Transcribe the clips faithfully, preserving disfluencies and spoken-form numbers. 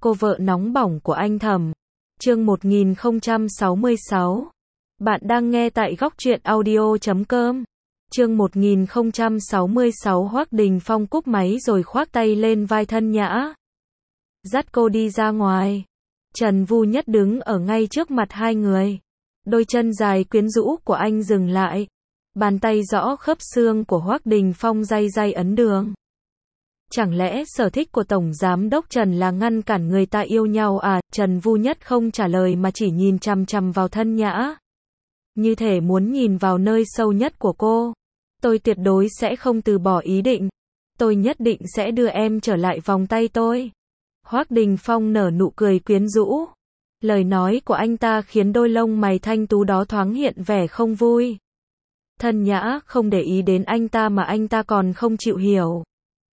Cô vợ nóng bỏng của anh Thẩm. Chương một nghìn không trăm sáu mươi sáu. Bạn đang nghe tại góc truyện audio chấm com. Chương một nghìn không trăm sáu mươi sáu. Hoắc Đình Phong cúp máy rồi khoác tay lên vai Thân Nhã, dắt cô đi ra ngoài. Trần Vu Nhất đứng ở ngay trước mặt hai người. Đôi chân dài quyến rũ của anh dừng lại. Bàn tay rõ khớp xương của Hoắc Đình Phong day day ấn đường. Chẳng lẽ sở thích của Tổng Giám đốc Trần là ngăn cản người ta yêu nhau à? Trần Vu Nhất không trả lời mà chỉ nhìn chằm chằm vào Thân Nhã, như thể muốn nhìn vào nơi sâu nhất của cô. Tôi tuyệt đối sẽ không từ bỏ ý định. Tôi nhất định sẽ đưa em trở lại vòng tay tôi. Hoắc Đình Phong nở nụ cười quyến rũ. Lời nói của anh ta khiến đôi lông mày thanh tú đó thoáng hiện vẻ không vui. Thân Nhã không để ý đến anh ta mà anh ta còn không chịu hiểu.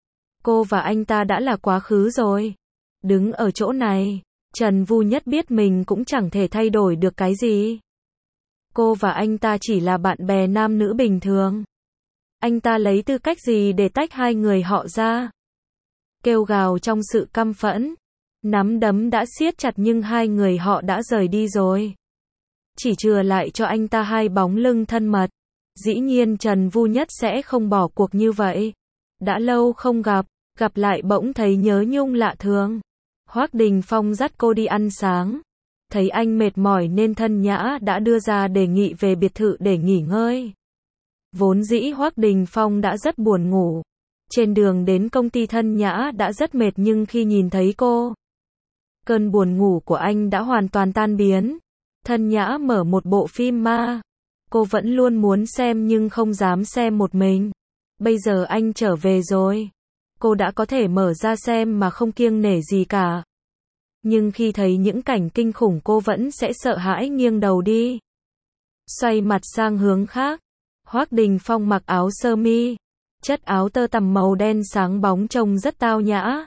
Cô và anh ta đã là quá khứ rồi. Đứng ở chỗ này, Trần Vu Nhất biết mình cũng chẳng thể thay đổi được cái gì. Cô và anh ta chỉ là bạn bè nam nữ bình thường. Anh ta lấy tư cách gì để tách hai người họ ra? Kêu gào trong sự căm phẫn. Nắm đấm đã siết chặt nhưng hai người họ đã rời đi rồi. Chỉ chừa lại cho anh ta hai bóng lưng thân mật. Dĩ nhiên Trần Vu Nhất sẽ không bỏ cuộc như vậy. Đã lâu không gặp, gặp lại bỗng thấy nhớ nhung lạ thường. Hoắc Đình Phong dắt cô đi ăn sáng. Thấy anh mệt mỏi nên Thân Nhã đã đưa ra đề nghị về biệt thự để nghỉ ngơi. Vốn dĩ Hoắc Đình Phong đã rất buồn ngủ. Trên đường đến công ty Thân Nhã đã rất mệt nhưng khi nhìn thấy cô, cơn buồn ngủ của anh đã hoàn toàn tan biến. Thân Nhã mở một bộ phim ma. Cô vẫn luôn muốn xem nhưng không dám xem một mình. Bây giờ anh trở về rồi. Cô đã có thể mở ra xem mà không kiêng nể gì cả. Nhưng khi thấy những cảnh kinh khủng cô vẫn sẽ sợ hãi nghiêng đầu đi. Xoay mặt sang hướng khác. Hoắc Đình Phong mặc áo sơ mi. Chất áo tơ tằm màu đen sáng bóng trông rất tao nhã.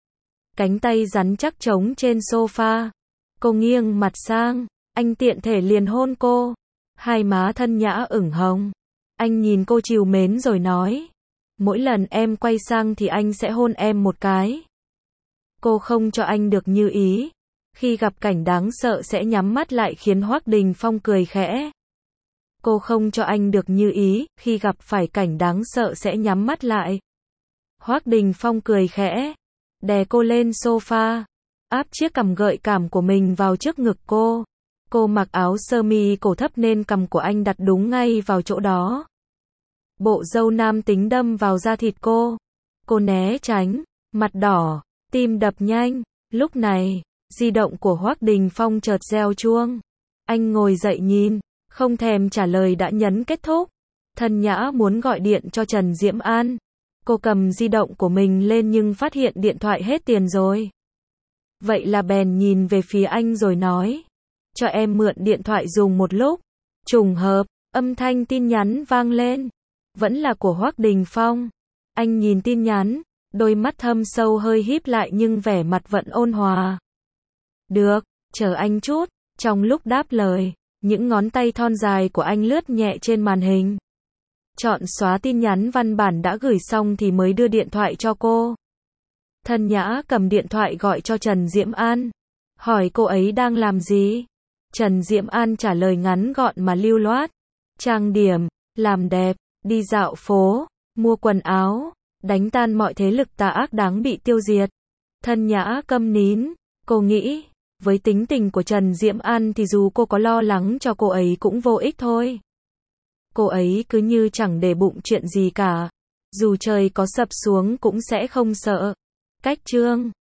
Cánh tay rắn chắc trống trên sofa. Cô nghiêng mặt sang. Anh tiện thể liền hôn cô. Hai má Thân Nhã ửng hồng. Anh nhìn cô trìu mến rồi nói. Mỗi lần em quay sang thì anh sẽ hôn em một cái. Cô không cho anh được như ý. Khi gặp cảnh đáng sợ sẽ nhắm mắt lại khiến Hoắc Đình Phong cười khẽ. Cô không cho anh được như ý. Khi gặp phải cảnh đáng sợ sẽ nhắm mắt lại. Hoắc Đình Phong cười khẽ. Đè cô lên sofa. Áp chiếc cằm gợi cảm của mình vào trước ngực cô. Cô mặc áo sơ mi cổ thấp nên cằm của anh đặt đúng ngay vào chỗ đó. Bộ râu nam tính đâm vào da thịt cô. Cô né tránh, mặt đỏ, tim đập nhanh. Lúc này, di động của Hoắc Đình Phong chợt reo chuông. Anh ngồi dậy nhìn, không thèm trả lời đã nhấn kết thúc. Thân Nhã muốn gọi điện cho Trần Diễm An. Cô cầm di động của mình lên nhưng phát hiện điện thoại hết tiền rồi. Vậy là bèn nhìn về phía anh rồi nói. Cho em mượn điện thoại dùng một lúc. Trùng hợp, âm thanh tin nhắn vang lên. Vẫn là của Hoắc Đình Phong. Anh nhìn tin nhắn, đôi mắt thâm sâu hơi híp lại nhưng vẻ mặt vẫn ôn hòa. Được, chờ anh chút. Trong lúc đáp lời, những ngón tay thon dài của anh lướt nhẹ trên màn hình. Chọn xóa tin nhắn văn bản đã gửi xong thì mới đưa điện thoại cho cô. Thân Nhã cầm điện thoại gọi cho Trần Diễm An. Hỏi cô ấy đang làm gì? Trần Diễm An trả lời ngắn gọn mà lưu loát. Trang điểm, làm đẹp, đi dạo phố, mua quần áo, đánh tan mọi thế lực tà ác đáng bị tiêu diệt. Thân Nhã câm nín. Cô nghĩ, với tính tình của Trần Diễm An thì dù cô có lo lắng cho cô ấy cũng vô ích thôi. Cô ấy cứ như chẳng để bụng chuyện gì cả. Dù trời có sập xuống cũng sẽ không sợ. Cách chương